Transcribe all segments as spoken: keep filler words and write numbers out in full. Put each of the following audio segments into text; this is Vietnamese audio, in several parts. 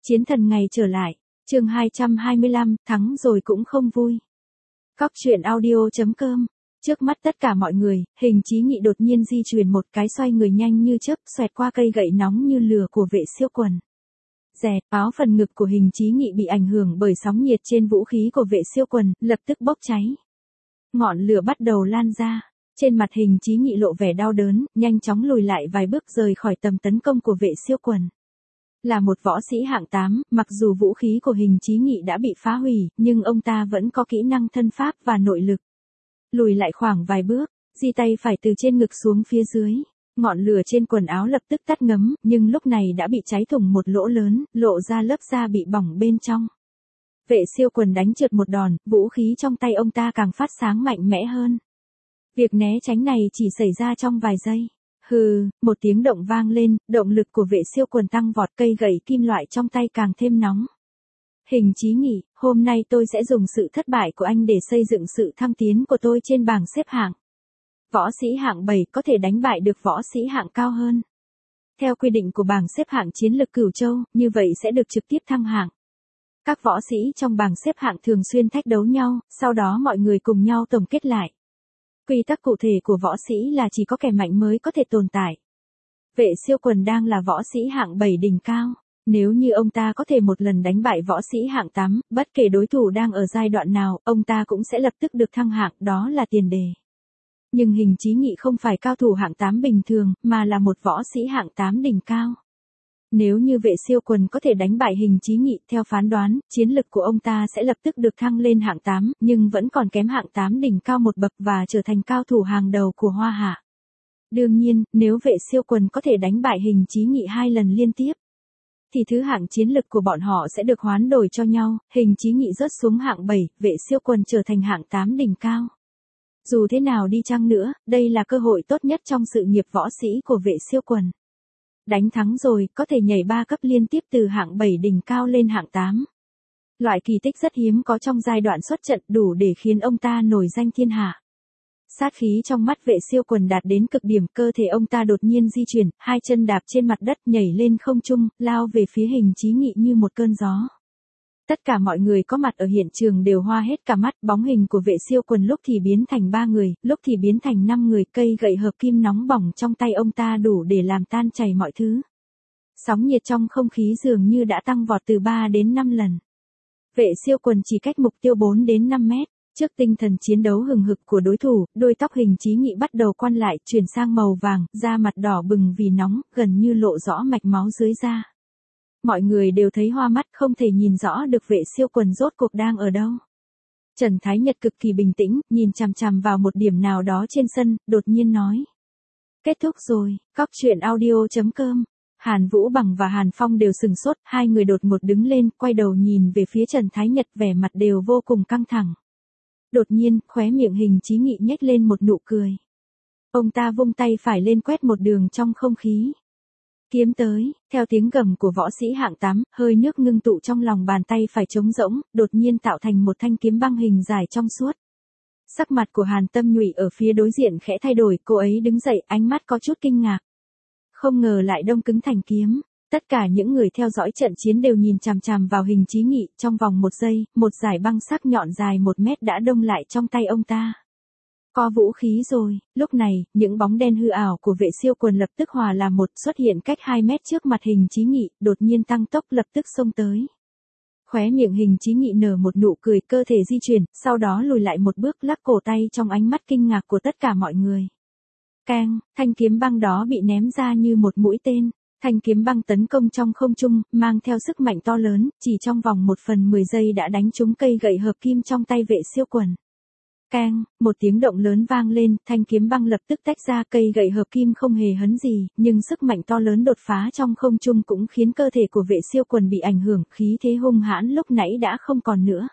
Chiến thần ngày trở lại, chương hai trăm hai mươi lăm, thắng rồi cũng không vui. Cóc truyện audio chấm com. Trước mắt tất cả mọi người, Hình Chí Nghị đột nhiên di chuyển một cái xoay người nhanh như chớp, xoẹt qua cây gậy nóng như lửa của Vệ Siêu Quần. Rẹt, áo phần ngực của Hình Chí Nghị bị ảnh hưởng bởi sóng nhiệt trên vũ khí của Vệ Siêu Quần, lập tức bốc cháy. Ngọn lửa bắt đầu lan ra. Trên mặt Hình Chí Nghị lộ vẻ đau đớn, nhanh chóng lùi lại vài bước rời khỏi tầm tấn công của Vệ Siêu Quần. Là một võ sĩ hạng tám, mặc dù vũ khí của Hình Chí Nghị đã bị phá hủy, nhưng ông ta vẫn có kỹ năng thân pháp và nội lực. Lùi lại khoảng vài bước, di tay phải từ trên ngực xuống phía dưới. Ngọn lửa trên quần áo lập tức tắt ngấm, nhưng lúc này đã bị cháy thủng một lỗ lớn, lộ ra lớp da bị bỏng bên trong. Vệ Siêu Quần đánh trượt một đòn, vũ khí trong tay ông ta càng phát sáng mạnh mẽ hơn. Việc né tránh này chỉ xảy ra trong vài giây. Hừ, một tiếng động vang lên, động lực của Vệ Siêu Quần tăng vọt, cây gậy kim loại trong tay càng thêm nóng. Hình Chí Nghị, hôm nay tôi sẽ dùng sự thất bại của anh để xây dựng sự thăng tiến của tôi trên bảng xếp hạng. Võ sĩ hạng bảy có thể đánh bại được võ sĩ hạng cao hơn. Theo quy định của bảng xếp hạng chiến lực Cửu Châu, như vậy sẽ được trực tiếp thăng hạng. Các võ sĩ trong bảng xếp hạng thường xuyên thách đấu nhau, sau đó mọi người cùng nhau tổng kết lại. Quy tắc cụ thể của võ sĩ là chỉ có kẻ mạnh mới có thể tồn tại. Vệ Siêu Quần đang là võ sĩ hạng bảy đỉnh cao. Nếu như ông ta có thể một lần đánh bại võ sĩ hạng tám, bất kể đối thủ đang ở giai đoạn nào, ông ta cũng sẽ lập tức được thăng hạng, đó là tiền đề. Nhưng Hình Chí Nghị không phải cao thủ hạng tám bình thường, mà là một võ sĩ hạng tám đỉnh cao. Nếu như Vệ Siêu Quần có thể đánh bại Hình Chí Nghị, theo phán đoán, chiến lực của ông ta sẽ lập tức được thăng lên hạng tám, nhưng vẫn còn kém hạng tám đỉnh cao một bậc và trở thành cao thủ hàng đầu của Hoa Hạ. Đương nhiên, nếu Vệ Siêu Quần có thể đánh bại Hình Chí Nghị hai lần liên tiếp, thì thứ hạng chiến lực của bọn họ sẽ được hoán đổi cho nhau, Hình Chí Nghị rớt xuống hạng bảy, Vệ Siêu Quần trở thành hạng tám đỉnh cao. Dù thế nào đi chăng nữa, đây là cơ hội tốt nhất trong sự nghiệp võ sĩ của Vệ Siêu Quần. Đánh thắng rồi, có thể nhảy ba cấp liên tiếp từ hạng bảy đỉnh cao lên hạng tám. Loại kỳ tích rất hiếm có trong giai đoạn xuất trận, đủ để khiến ông ta nổi danh thiên hạ. Sát khí trong mắt Vệ Siêu Quần đạt đến cực điểm, cơ thể ông ta đột nhiên di chuyển, hai chân đạp trên mặt đất nhảy lên không trung, lao về phía Hình Chí Nghị như một cơn gió. Tất cả mọi người có mặt ở hiện trường đều hoa hết cả mắt, bóng hình của Vệ Siêu Quần lúc thì biến thành ba người, lúc thì biến thành năm người, cây gậy hợp kim nóng bỏng trong tay ông ta đủ để làm tan chảy mọi thứ. Sóng nhiệt trong không khí dường như đã tăng vọt từ ba đến năm lần. Vệ Siêu Quần chỉ cách mục tiêu bốn đến năm mét. Trước tinh thần chiến đấu hừng hực của đối thủ, đôi tóc Hình Chí Nghị bắt đầu quăn lại, chuyển sang màu vàng, da mặt đỏ bừng vì nóng, gần như lộ rõ mạch máu dưới da. Mọi người đều thấy hoa mắt, không thể nhìn rõ được Vệ Siêu Quần rốt cuộc đang ở đâu. Trần Thái Nhật cực kỳ bình tĩnh, nhìn chằm chằm vào một điểm nào đó trên sân, đột nhiên nói. Kết thúc rồi, cóc truyện audio chấm com. Hàn Vũ Bằng và Hàn Phong đều sừng sốt, hai người đột ngột đứng lên, quay đầu nhìn về phía Trần Thái Nhật, vẻ mặt đều vô cùng căng thẳng. Đột nhiên, khóe miệng Hình Chí Nghị nhếch lên một nụ cười. Ông ta vung tay phải lên quét một đường trong không khí. Kiếm tới, theo tiếng gầm của võ sĩ hạng tám, hơi nước ngưng tụ trong lòng bàn tay phải trống rỗng, đột nhiên tạo thành một thanh kiếm băng hình dài trong suốt. Sắc mặt của Hàn Tâm Nhụy ở phía đối diện khẽ thay đổi, cô ấy đứng dậy, ánh mắt có chút kinh ngạc. Không ngờ lại đông cứng thành kiếm. Tất cả những người theo dõi trận chiến đều nhìn chằm chằm vào Hình Chí Nghị, trong vòng một giây, một dải băng sắc nhọn dài một mét đã đông lại trong tay ông ta. Có vũ khí rồi, lúc này, những bóng đen hư ảo của Vệ Siêu Quần lập tức hòa làm một, xuất hiện cách hai mét trước mặt Hình Chí Nghị, đột nhiên tăng tốc lập tức xông tới. Khóe miệng Hình Chí Nghị nở một nụ cười, cơ thể di chuyển, sau đó lùi lại một bước, lắc cổ tay trong ánh mắt kinh ngạc của tất cả mọi người. Keng, thanh kiếm băng đó bị ném ra như một mũi tên. Thanh kiếm băng tấn công trong không trung, mang theo sức mạnh to lớn, chỉ trong vòng một phần mười giây đã đánh trúng cây gậy hợp kim trong tay Vệ Siêu Quần. Keng, một tiếng động lớn vang lên, thanh kiếm băng lập tức tách ra, cây gậy hợp kim không hề hấn gì, nhưng sức mạnh to lớn đột phá trong không trung cũng khiến cơ thể của Vệ Siêu Quần bị ảnh hưởng, khí thế hung hãn lúc nãy đã không còn nữa.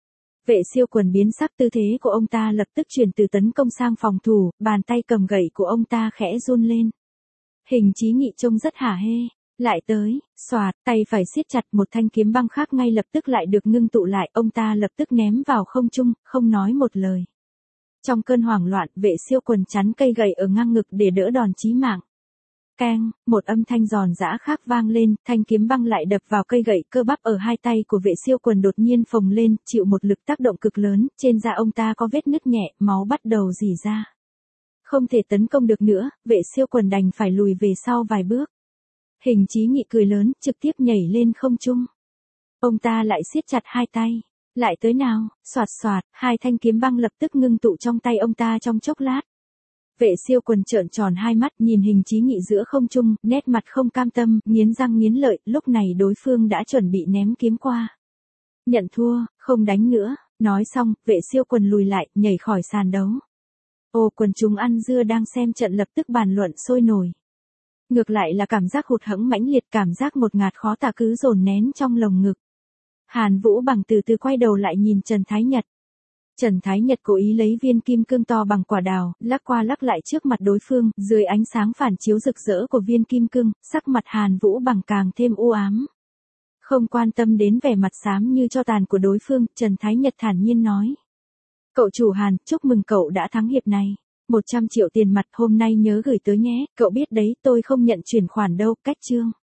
Vệ Siêu Quần biến sắc, tư thế của ông ta lập tức chuyển từ tấn công sang phòng thủ, bàn tay cầm gậy của ông ta khẽ run lên. Hình Chí Nghị trông rất hả hê, lại tới, xoạt, tay phải siết chặt, một thanh kiếm băng khác ngay lập tức lại được ngưng tụ lại, ông ta lập tức ném vào không trung, không nói một lời. Trong cơn hoảng loạn, Vệ Siêu Quần chắn cây gậy ở ngang ngực để đỡ đòn chí mạng. Keng, một âm thanh giòn giã khác vang lên, thanh kiếm băng lại đập vào cây gậy, cơ bắp ở hai tay của vệ siêu quần đột nhiên phồng lên, chịu một lực tác động cực lớn, trên da ông ta có vết nứt nhẹ, máu bắt đầu rỉ ra. Không thể tấn công được nữa, vệ siêu quần đành phải lùi về sau vài bước. Hình Chí Nghị cười lớn, trực tiếp nhảy lên không trung. Ông ta lại siết chặt hai tay. Lại tới nào, xoạt xoạt, hai thanh kiếm băng lập tức ngưng tụ trong tay ông ta trong chốc lát. Vệ siêu quần trợn tròn hai mắt nhìn Hình Chí Nghị giữa không trung, nét mặt không cam tâm, nghiến răng nghiến lợi, lúc này đối phương đã chuẩn bị ném kiếm qua. Nhận thua, không đánh nữa, nói xong, vệ siêu quần lùi lại, nhảy khỏi sàn đấu. Ô quần chúng ăn dưa đang xem trận lập tức bàn luận sôi nổi. Ngược lại là cảm giác hụt hẫng mãnh liệt, cảm giác một ngạt khó tả cứ dồn nén trong lồng ngực. Hàn Vũ Bằng từ từ quay đầu lại nhìn Trần Thái Nhật. Trần Thái Nhật cố ý lấy viên kim cương to bằng quả đào, lắc qua lắc lại trước mặt đối phương, dưới ánh sáng phản chiếu rực rỡ của viên kim cương, sắc mặt Hàn Vũ Bằng càng thêm u ám. Không quan tâm đến vẻ mặt xám như tro tàn của đối phương, Trần Thái Nhật thản nhiên nói. Cậu chủ Hàn, chúc mừng cậu đã thắng hiệp này. một trăm triệu tiền mặt hôm nay nhớ gửi tới nhé, cậu biết đấy, tôi không nhận chuyển khoản đâu, cách chương.